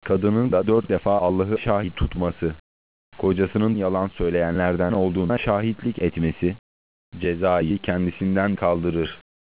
Kadının da 4 defa Allah'ı şahit tutması, kocasının yalan söyleyenlerden olduğuna şahitlik etmesi, cezayı kendisinden kaldırır.